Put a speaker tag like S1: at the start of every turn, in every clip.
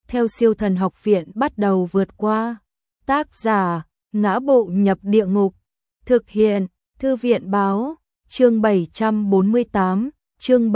S1: theo Siêu Thần Học Viện bắt đầu vượt qua. Tác giả: Ngã Bộ Nhập Địa Ngục. Thực hiện: Thư viện Báo. Chương 748, chương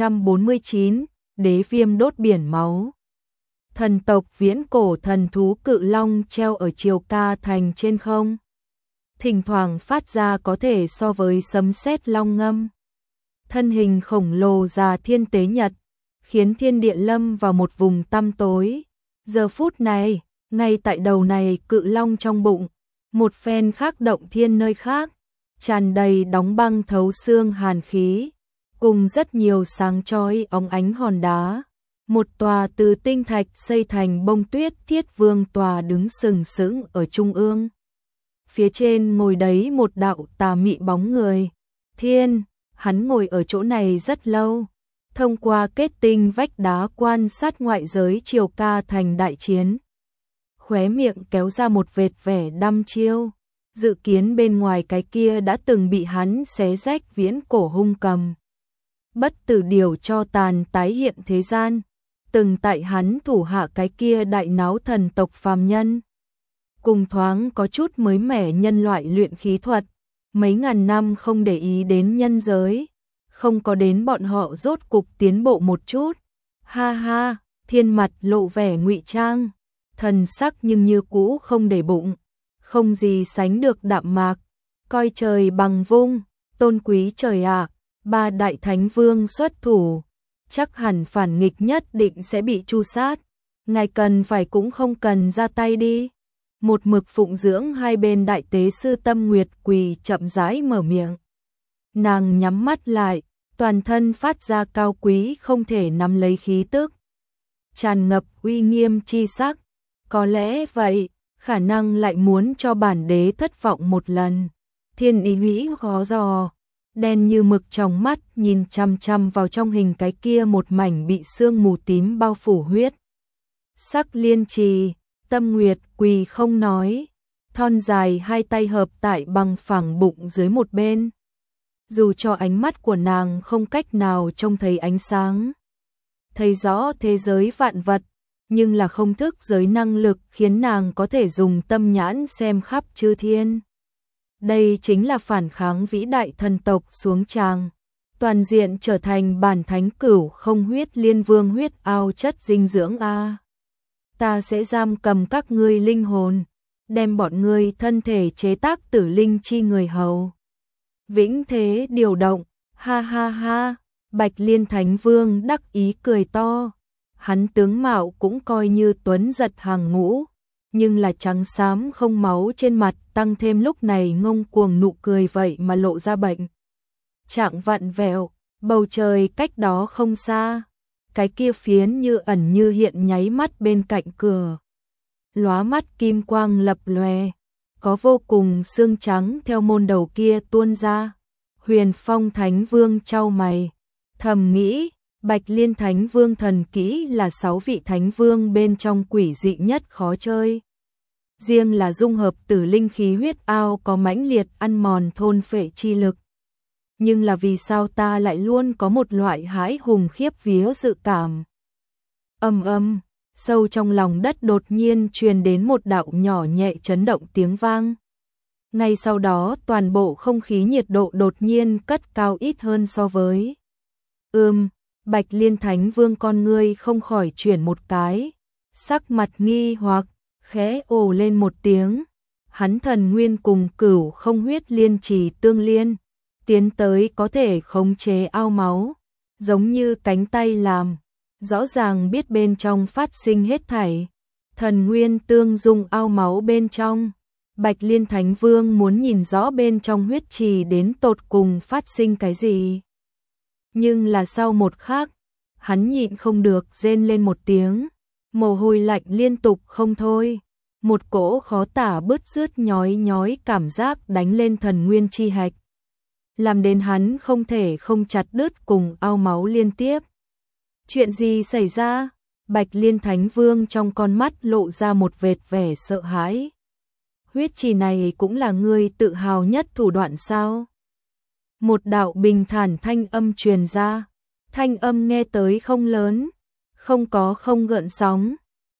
S1: 749, Đế Viêm đốt biển máu. Thần tộc viễn cổ thần thú cự long treo ở Triều Ca Thành trên không. Thỉnh thoảng phát ra có thể so với sấm sét long ngâm. Thân hình khổng lồ già thiên tế nhật, khiến thiên địa lâm vào một vùng tăm tối. Giờ phút này, ngay tại đầu này cự long trong bụng, một phen khác động thiên nơi khác, tràn đầy đóng băng thấu xương hàn khí, cùng rất nhiều sáng chói óng ánh hòn đá. Một tòa từ tinh thạch xây thành bông tuyết thiết vương tòa đứng sừng sững ở trung ương. Phía trên ngồi đấy một đạo tà mị bóng người. Thiên, hắn ngồi ở chỗ này rất lâu. Thông qua kết tinh vách đá quan sát ngoại giới Triều Ca Thành đại chiến. Khóe miệng kéo ra một vệt vẻ đăm chiêu. Dự kiến bên ngoài cái kia đã từng bị hắn xé rách viễn cổ hung cầm. Bất tử điều cho tàn tái hiện thế gian. Từng tại hắn thủ hạ cái kia đại náo thần tộc phàm nhân. Cùng thoáng có chút mới mẻ nhân loại luyện khí thuật. Mấy ngàn năm không để ý đến nhân giới. Không có đến bọn họ rốt cục tiến bộ một chút. Ha ha, thiên mặt lộ vẻ ngụy trang. Thần sắc nhưng như cũ không để bụng. Không gì sánh được đạm mạc. Coi trời bằng vung, tôn quý trời ạ. Ba đại thánh vương xuất thủ. Chắc hẳn phản nghịch nhất định sẽ bị tru sát. Ngài cần phải cũng không cần ra tay đi. Một mực phụng dưỡng hai bên đại tế sư Tâm Nguyệt Quỳ chậm rãi mở miệng. Nàng nhắm mắt lại, toàn thân phát ra cao quý không thể nắm lấy khí tức. Tràn ngập uy nghiêm chi sắc. Có lẽ vậy, khả năng lại muốn cho bản đế thất vọng một lần. Thiên ý nghĩ khó dò. Đen như mực trong mắt nhìn chăm chăm vào trong hình cái kia một mảnh bị sương mù tím bao phủ huyết. Sắc liên trì, Tâm Nguyệt Quỳ không nói. Thon dài hai tay hợp tại bằng phẳng bụng dưới một bên. Dù cho ánh mắt của nàng không cách nào trông thấy ánh sáng. Thấy rõ thế giới vạn vật, nhưng là không thức giới năng lực khiến nàng có thể dùng tâm nhãn xem khắp chư thiên. Đây chính là phản kháng vĩ đại thần tộc xuống tràng, toàn diện trở thành bản thánh cửu không huyết liên vương huyết ao chất dinh dưỡng a. Ta sẽ giam cầm các ngươi linh hồn, đem bọn ngươi thân thể chế tác tử linh chi người hầu. Vĩnh thế điều động, ha ha ha, Bạch Liên Thánh Vương đắc ý cười to. Hắn tướng mạo cũng coi như tuấn giật hàng ngũ, nhưng là trắng xám không máu trên mặt tăng thêm lúc này ngông cuồng nụ cười vậy mà lộ ra bệnh. Trạng vặn vẹo, bầu trời cách đó không xa, cái kia phiến như ẩn như hiện nháy mắt bên cạnh cửa. Lóa mắt kim quang lập lòe, có vô cùng xương trắng theo môn đầu kia tuôn ra. Huyền Phong Thánh Vương chau mày, thầm nghĩ, Bạch Liên Thánh Vương thần kỹ là 6 vị thánh vương bên trong quỷ dị nhất khó chơi. Riêng là dung hợp tử linh khí huyết ao có mãnh liệt ăn mòn thôn phệ chi lực. Nhưng là vì sao ta lại luôn có một loại hãi hùng khiếp vía dự cảm. Âm, sâu trong lòng đất đột nhiên truyền đến một đạo nhỏ nhẹ chấn động tiếng vang. Ngay sau đó toàn bộ không khí nhiệt độ đột nhiên cất cao ít hơn so với. Bạch Liên Thánh Vương con ngươi không khỏi chuyển một cái, sắc mặt nghi hoặc, khẽ ồ lên một tiếng. Hắn thần nguyên cùng cửu không huyết liên trì tương liên, tiến tới có thể khống chế ao máu, giống như cánh tay làm, rõ ràng biết bên trong phát sinh hết thảy. Thần nguyên tương dung ao máu bên trong, Bạch Liên Thánh Vương muốn nhìn rõ bên trong huyết trì đến tột cùng phát sinh cái gì. Nhưng là sau một khắc, hắn nhịn không được rên lên một tiếng, mồ hôi lạnh liên tục không thôi, một cỗ khó tả bứt rứt nhói nhói cảm giác đánh lên thần nguyên chi hạch, làm đến hắn không thể không chặt đứt cùng ao máu liên tiếp. Chuyện gì xảy ra? Bạch Liên Thánh Vương trong con mắt lộ ra một vệt vẻ sợ hãi. Huyết trì này cũng là ngươi tự hào nhất thủ đoạn sao? Một đạo bình thản thanh âm truyền ra, thanh âm nghe tới không lớn, không có không gợn sóng,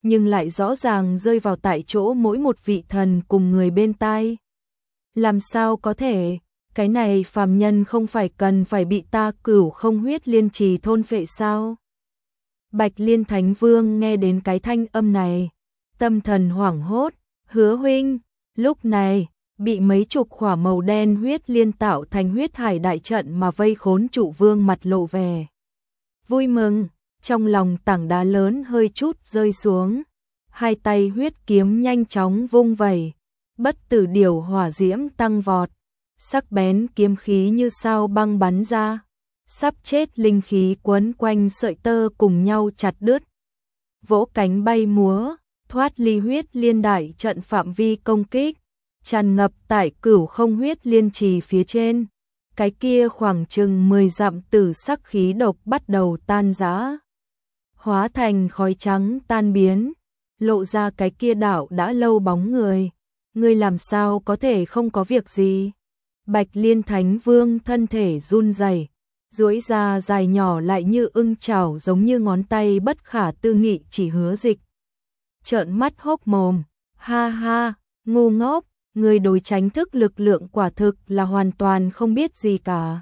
S1: nhưng lại rõ ràng rơi vào tại chỗ mỗi một vị thần cùng người bên tai. Làm sao có thể, cái này phàm nhân không phải cần phải bị ta Cửu Không Huyết Liên Trì thôn phệ sao? Bạch Liên Thánh Vương nghe đến cái thanh âm này, tâm thần hoảng hốt, Hứa huynh, lúc này, bị mấy chục khỏa màu đen huyết liên tạo thành huyết hải đại trận mà vây khốn trụ vương mặt lộ vẻ vui mừng, trong lòng tảng đá lớn hơi chút rơi xuống, hai tay huyết kiếm nhanh chóng vung vẩy, bất tử điểu hỏa diễm tăng vọt, sắc bén kiếm khí như sao băng bắn ra, sắp chết linh khí quấn quanh sợi tơ cùng nhau chặt đứt, vỗ cánh bay múa, thoát ly huyết liên đại trận phạm vi công kích, tràn ngập tại Cửu Không Huyết Liên Trì phía trên. Cái kia khoảng chừng 10 dặm tử sắc khí độc bắt đầu tan rã, hóa thành khói trắng tan biến, lộ ra cái kia đảo đã lâu bóng người. Ngươi làm sao có thể không có việc gì? Bạch Liên Thánh Vương thân thể run rẩy, duỗi ra dài nhỏ lại như ưng chảo giống như ngón tay bất khả tư nghị chỉ Hứa Dịch. Trợn mắt hốc mồm, ha ha, ngu ngốc, người đối tránh thức lực lượng quả thực là hoàn toàn không biết gì cả.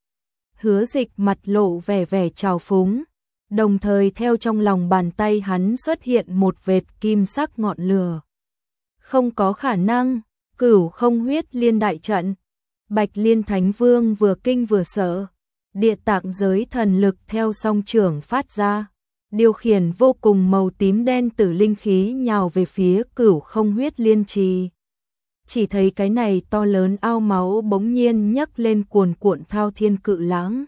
S1: Hứa Dịch mặt lộ vẻ vẻ trào phúng, đồng thời theo trong lòng bàn tay hắn xuất hiện một vệt kim sắc ngọn lửa. Không có khả năng, Cửu Không Huyết Liên đại trận. Bạch Liên Thánh Vương vừa kinh vừa sợ, địa tạng giới thần lực theo song trưởng phát ra, điều khiển vô cùng màu tím đen tử linh khí nhào về phía Cửu Không Huyết Liên Trì. Chỉ thấy cái này to lớn ao máu bỗng nhiên nhấc lên cuồn cuộn thao thiên cự lãng.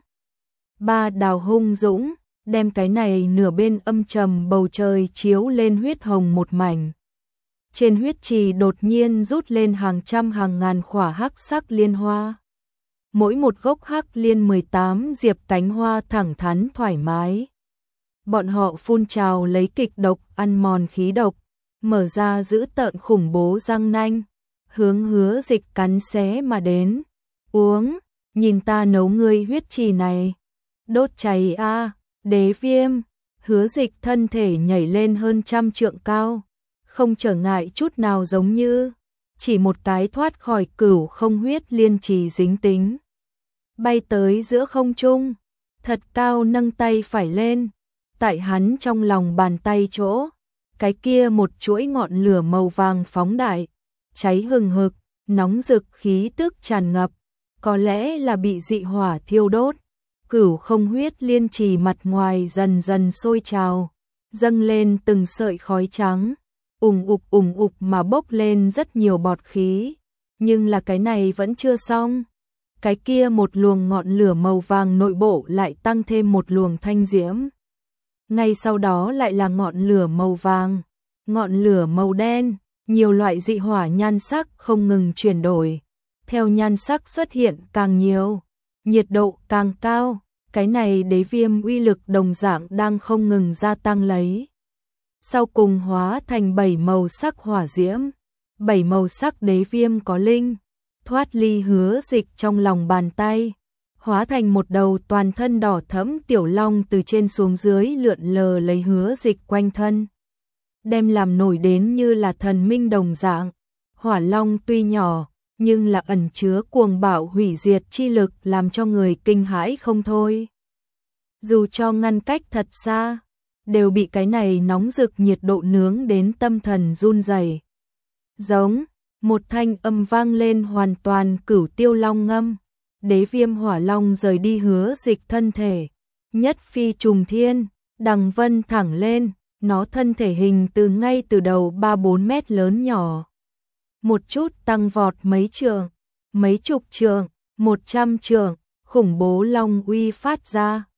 S1: Ba đào hung dũng, đem cái này nửa bên âm trầm bầu trời chiếu lên huyết hồng một mảnh. Trên huyết trì đột nhiên rút lên hàng trăm hàng ngàn khỏa hắc sắc liên hoa. Mỗi một gốc hắc liên 18 diệp cánh hoa thẳng thắn thoải mái. Bọn họ phun trào lấy kịch độc ăn mòn khí độc, mở ra dữ tợn khủng bố răng nanh, hướng Hứa Dịch cắn xé mà đến. Uống, nhìn ta nấu ngươi huyết trì này. Đốt cháy a, Đế Viêm. Hứa Dịch thân thể nhảy lên hơn 100 trượng cao, không trở ngại chút nào giống như chỉ một cái thoát khỏi Cửu Không Huyết Liên Trì dính tính. Bay tới giữa không trung, thật cao nâng tay phải lên, tại hắn trong lòng bàn tay chỗ, cái kia một chuỗi ngọn lửa màu vàng phóng đại, cháy hừng hực, nóng rực khí tức tràn ngập, có lẽ là bị dị hỏa thiêu đốt. Cửu Không Huyết Liên Trì mặt ngoài dần dần sôi trào, dâng lên từng sợi khói trắng, ùng ục mà bốc lên rất nhiều bọt khí, nhưng là cái này vẫn chưa xong. Cái kia một luồng ngọn lửa màu vàng nội bộ lại tăng thêm một luồng thanh diễm. Ngay sau đó lại là ngọn lửa màu vàng, ngọn lửa màu đen, nhiều loại dị hỏa nhan sắc không ngừng chuyển đổi. Theo nhan sắc xuất hiện càng nhiều, nhiệt độ càng cao, cái này đế viêm uy lực đồng dạng đang không ngừng gia tăng lấy. Sau cùng hóa thành 7 màu sắc hỏa diễm, 7 màu sắc đế viêm có linh, thoát ly Hứa Dịch trong lòng bàn tay, hóa thành một đầu toàn thân đỏ thẫm tiểu long từ trên xuống dưới lượn lờ lấy Hứa Dịch quanh thân, đem làm nổi đến như là thần minh đồng dạng. Hỏa long tuy nhỏ, nhưng là ẩn chứa cuồng bạo hủy diệt chi lực làm cho người kinh hãi không thôi. Dù cho ngăn cách thật xa, đều bị cái này nóng rực nhiệt độ nướng đến tâm thần run rẩy. Giống, một thanh âm vang lên hoàn toàn cửu tiêu long ngâm. Đế viêm hỏa long rời đi Hứa Dịch thân thể, nhất phi trùng thiên, đằng vân thẳng lên, nó thân thể hình từ ngay từ đầu 3-4 mét lớn nhỏ. Một chút tăng vọt mấy trượng, mấy chục trượng, 100 trượng, khủng bố long uy phát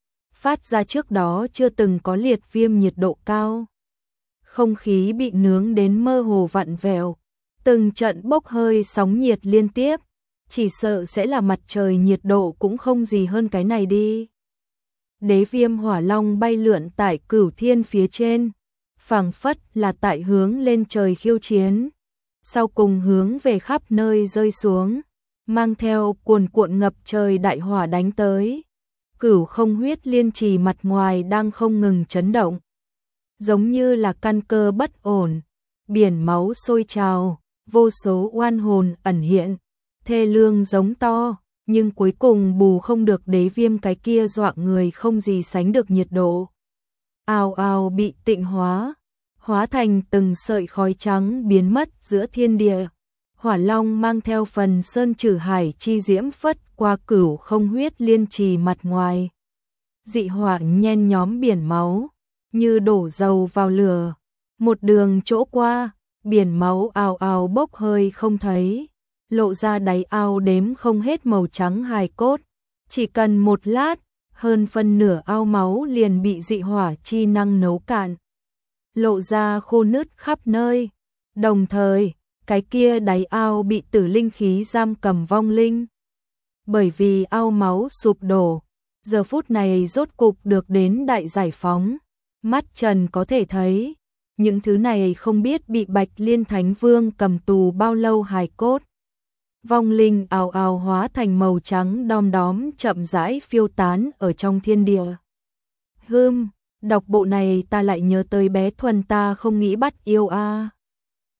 S1: ra trước đó chưa từng có liệt viêm nhiệt độ cao. Không khí bị nướng đến mơ hồ vặn vẹo, từng trận bốc hơi sóng nhiệt liên tiếp, chỉ sợ sẽ là mặt trời nhiệt độ cũng không gì hơn cái này đi. Đế viêm hỏa long bay lượn tại cửu thiên phía trên, phảng phất là tại hướng lên trời khiêu chiến, sau cùng hướng về khắp nơi rơi xuống, mang theo cuồn cuộn ngập trời đại hỏa đánh tới. Cửu Không Huyết Liên Trì mặt ngoài đang không ngừng chấn động. giống như là căn cơ bất ổn, biển máu sôi trào, vô số oan hồn ẩn hiện, thê lương giống to, nhưng cuối cùng bù không được đế viêm cái kia dọa người không gì sánh được nhiệt độ. Ào ào bị tịnh hóa, hóa thành từng sợi khói trắng biến mất giữa thiên địa. Hỏa Long mang theo phần sơn trừ hải chi diễm phất qua cửu không huyết liên trì mặt ngoài. Dị hỏa nhen nhóm biển máu, như đổ dầu vào lửa. Một đường chỗ qua, biển máu ào ào bốc hơi không thấy, lộ ra đáy ao đếm không hết màu trắng hài cốt. Chỉ cần một lát, hơn phân nửa ao máu liền bị dị hỏa chi năng nấu cạn, lộ ra khô nứt khắp nơi. Đồng thời, cái kia đáy ao bị tử linh khí giam cầm vong linh. Bởi vì ao máu sụp đổ, giờ phút này rốt cục được đến đại giải phóng. Mắt Trần có thể thấy, những thứ này không biết bị Bạch Liên Thánh Vương cầm tù bao lâu hài cốt. Vong linh ào ào hóa thành màu trắng đom đóm chậm rãi phiêu tán ở trong thiên địa. Đọc bộ này ta lại nhớ tới bé Thuần ta không nghĩ bắt yêu a.